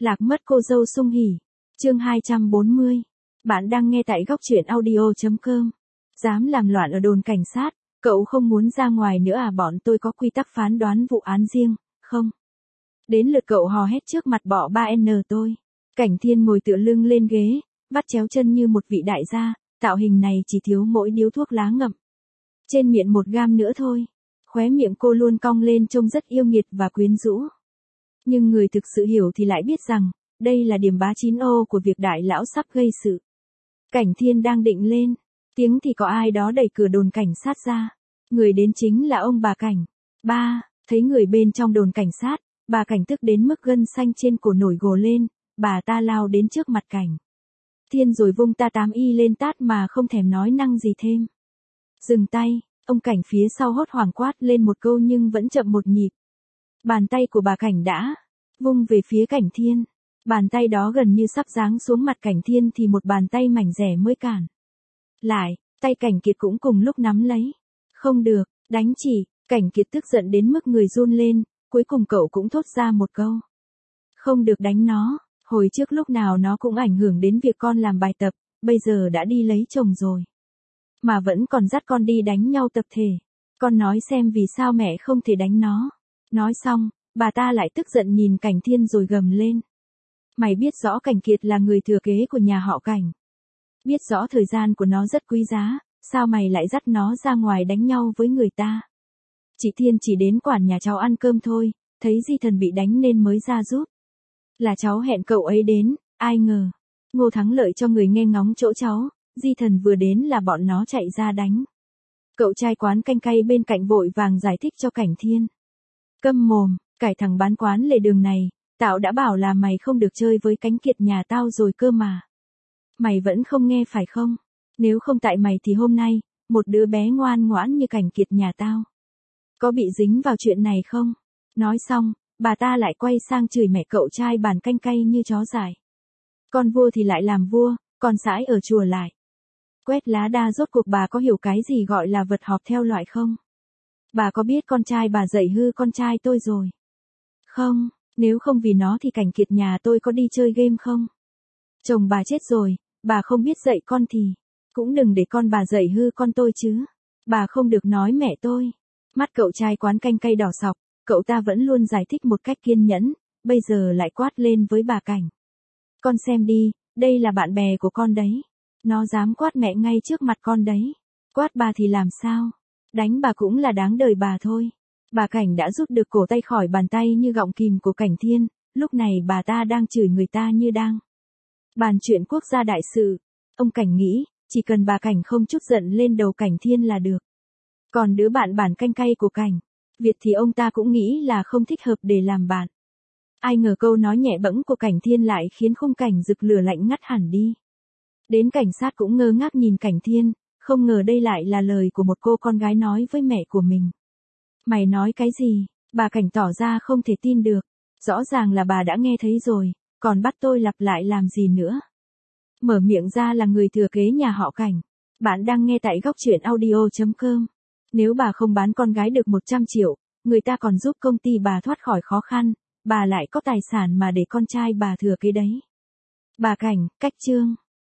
Lạc mất cô dâu sung hỉ. Chương 240. Bạn đang nghe tại góc truyện audio.com. Dám làm loạn ở đồn cảnh sát, cậu không muốn ra ngoài nữa à? Bọn tôi có quy tắc phán đoán vụ án riêng, không? Đến lượt cậu hò hét trước mặt bọ 3N tôi. Cảnh Thiên ngồi tựa lưng lên ghế, vắt chéo chân như một vị đại gia, tạo hình này chỉ thiếu mỗi điếu thuốc lá ngậm. Trên miệng 1 gam nữa thôi. Khóe miệng cô luôn cong lên trông rất yêu nghiệt và quyến rũ. Nhưng người thực sự hiểu thì lại biết rằng, đây là điểm bá 9O của việc đại lão sắp gây sự. Cảnh Thiên đang định lên tiếng thì có ai đó đẩy cửa đồn cảnh sát ra. Người đến chính là ông bà Cảnh. Thấy người bên trong đồn cảnh sát, bà Cảnh tức đến mức gân xanh trên cổ nổi gồ lên, bà ta lao đến trước mặt Cảnh Thiên rồi vung ta 8Y lên tát mà không thèm nói năng gì thêm. Dừng tay, ông Cảnh phía sau hốt hoảng quát lên một câu nhưng vẫn chậm một nhịp. Bàn tay của bà Cảnh đã vung về phía Cảnh Thiên. Bàn tay đó gần như sắp giáng xuống mặt Cảnh Thiên thì một bàn tay mảnh dẻ mới cản lại, tay Cảnh Kiệt cũng cùng lúc nắm lấy. Không được, đánh chỉ. Cảnh Kiệt tức giận đến mức người run lên, cuối cùng cậu cũng thốt ra một câu. Không được đánh nó, hồi trước lúc nào nó cũng ảnh hưởng đến việc con làm bài tập, bây giờ đã đi lấy chồng rồi. Mà vẫn còn dắt con đi đánh nhau tập thể. Con nói xem vì sao mẹ không thể đánh nó. Nói xong, bà ta lại tức giận nhìn Cảnh Thiên rồi gầm lên. Mày biết rõ Cảnh Kiệt là người thừa kế của nhà họ Cảnh. Biết rõ thời gian của nó rất quý giá, sao mày lại dắt nó ra ngoài đánh nhau với người ta? Chị Thiên chỉ đến quản nhà cháu ăn cơm thôi, thấy Di Thần bị đánh nên mới ra giúp. Là cháu hẹn cậu ấy đến, ai ngờ. Ngô Thắng Lợi cho người nghe ngóng chỗ cháu, Di Thần vừa đến là bọn nó chạy ra đánh. Cậu trai quán canh cay bên cạnh vội vàng giải thích cho Cảnh Thiên. Câm mồm, cải thằng bán quán lề đường này, tao đã bảo là mày không được chơi với Cánh Kiệt nhà tao rồi cơ mà. Mày vẫn không nghe phải không? Nếu không tại mày thì hôm nay, một đứa bé ngoan ngoãn như Cảnh Kiệt nhà tao có bị dính vào chuyện này không? Nói xong, bà ta lại quay sang chửi mẹ cậu trai bàn canh cay như chó dại. Con vua thì lại làm vua, con sãi ở chùa lại. Quét lá đa rốt cuộc bà có hiểu cái gì gọi là vật họp theo loại không? Bà có biết con trai bà dạy hư con trai tôi rồi? Không, nếu không vì nó thì Cảnh Kiệt nhà tôi có đi chơi game không? Chồng bà chết rồi, bà không biết dạy con thì cũng đừng để con bà dạy hư con tôi chứ. Bà không được nói mẹ tôi. Mắt cậu trai quán canh cay đỏ sọc, cậu ta vẫn luôn giải thích một cách kiên nhẫn, bây giờ lại quát lên với bà Cảnh. Con xem đi, đây là bạn bè của con đấy. Nó dám quát mẹ ngay trước mặt con đấy. Quát bà thì làm sao? Đánh bà cũng là đáng đời bà thôi. Bà Cảnh đã rút được cổ tay khỏi bàn tay như gọng kìm của Cảnh Thiên, lúc này bà ta đang chửi người ta như đang bàn chuyện quốc gia đại sự. Ông Cảnh nghĩ, chỉ cần bà Cảnh không trút giận lên đầu Cảnh Thiên là được. Còn đứa bạn bản canh cay của Cảnh Việt thì ông ta cũng nghĩ là không thích hợp để làm bạn. Ai ngờ câu nói nhẹ bẫng của Cảnh Thiên lại khiến khung cảnh rực lửa lạnh ngắt hẳn đi. Đến cảnh sát cũng ngơ ngác nhìn Cảnh Thiên, không ngờ đây lại là lời của một cô con gái nói với mẹ của mình. Mày nói cái gì? Bà Cảnh tỏ ra không thể tin được. Rõ ràng là bà đã nghe thấy rồi, còn bắt tôi lặp lại làm gì nữa? Mở miệng ra là người thừa kế nhà họ Cảnh. Bạn đang nghe tại góc truyện audio.com. Nếu bà không bán con gái được 100 triệu, người ta còn giúp công ty bà thoát khỏi khó khăn, bà lại có tài sản mà để con trai bà thừa kế đấy. Bà Cảnh, cách chương.